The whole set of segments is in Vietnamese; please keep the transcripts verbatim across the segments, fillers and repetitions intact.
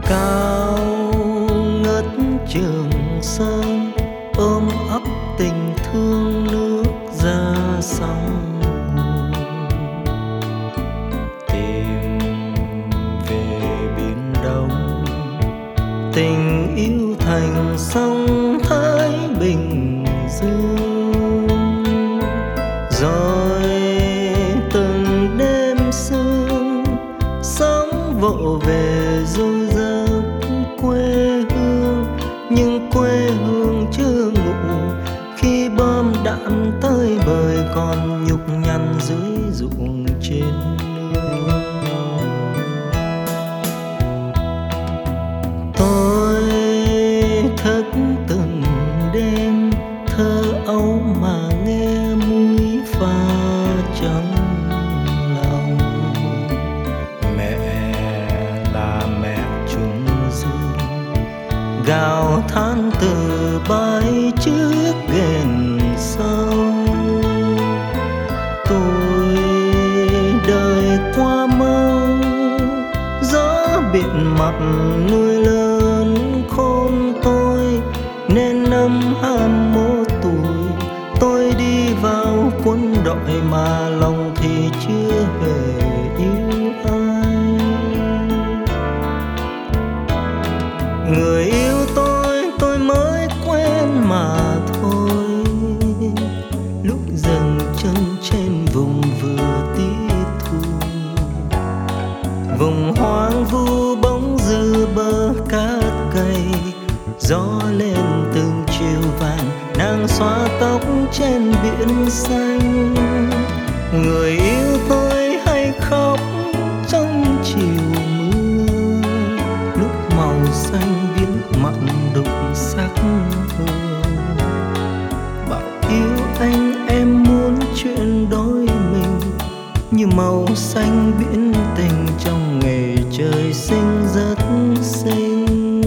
cao ngất Trường Sơn, ôm ấp tình thương nước ra sông Hùng. Tìm về biển Đông, tình yêu thành sông Thái Bình Dương. Rồi từng đêm sương, sóng vỗ về du giấc quê hương. Nhưng quê hương chưa ngủ khi bom đạn tới bời, còn nhục nhằn dưới ruộng trên nương. Tôi thức từng đêm thơ ấu mà nghe mũi pha trong lòng. Mẹ là mẹ trung dương, gào than từ bãi trước ghềnh sông. Tôi đời qua mau, gió biển mặt nuôi lớn khôn tôi. Nên năm hai mốt tuổi tôi đi vào quân đội, mà lòng thì chưa hề yêu ai. Người yêu tôi tôi mới quen mà thôi, lúc dừng chân trên vùng vừa tí thu. Vùng hoang vu bóng dư bờ cát gầy, gió lên từng chiều vàng nàng xóa tóc trên biển xanh. Người yêu tôi hay khóc trong chiều mưa, lúc màu xanh biến mặn đục sắc hương. Bảo yêu anh em muốn chuyện đôi mình, như màu xanh biển tình trong ngày trời sinh rất xinh.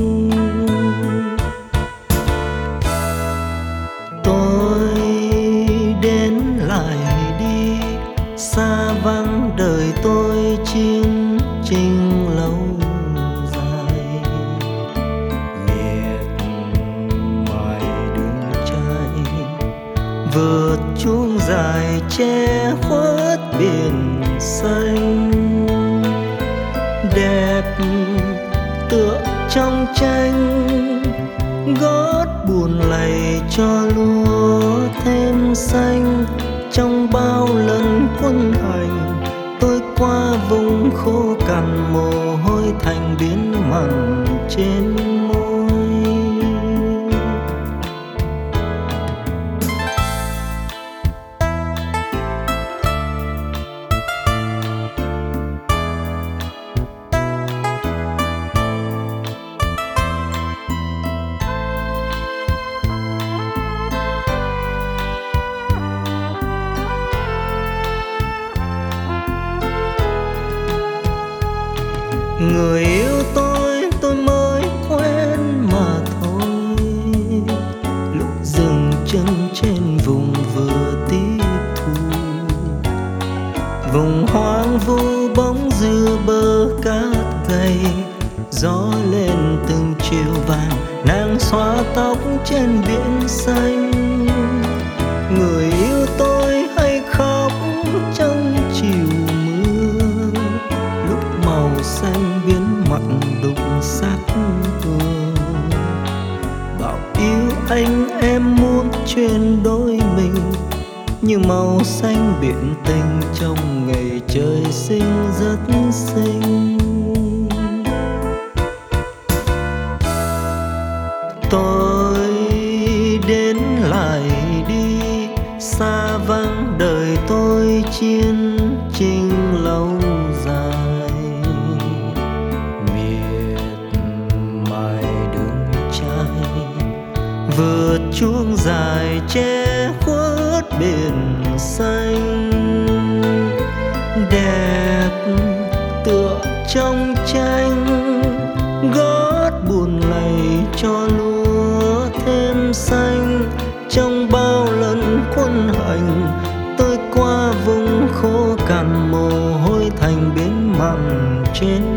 Tôi đến lại đi, xa vắng đời tôi chiến tranh lâu dài. Miệt mài đường trai, vượt chuông dài che khuất biển xanh. Đẹp tựa trong tranh, gót buồn lầy cho lúa thêm xanh. Trong bao lần quân hành tôi qua vùng khô cằn, mồ hôi thành biến mặn trên môi. Người yêu tôi tôi mới quen mà thôi, lúc dừng chân trên vùng vừa tí thu. Vùng hoang vu bóng dưa bờ cát gầy, gió lên từng chiều vàng nàng xóa tóc trên biển xanh. Người yêu tôi hay khóc trong chiều mưa, lúc màu xanh biến mặn đục sắc hương. Bảo yêu anh em muốn chuyện đôi mình, như màu xanh biển tình trong ngày trời sinh rất xinh. Tôi đến lại đi, xa vắng đời tôi chiến tranh lâu dài. Miệt mài đường trai, vượt chuông dài che khuất biển xanh. Đẹp tựa trong tranh, gót buồn lầy cho lúa thêm xanh. Trong bao lần quân hành tôi qua vùng khô cằn, mồ hôi thành biến mặn trên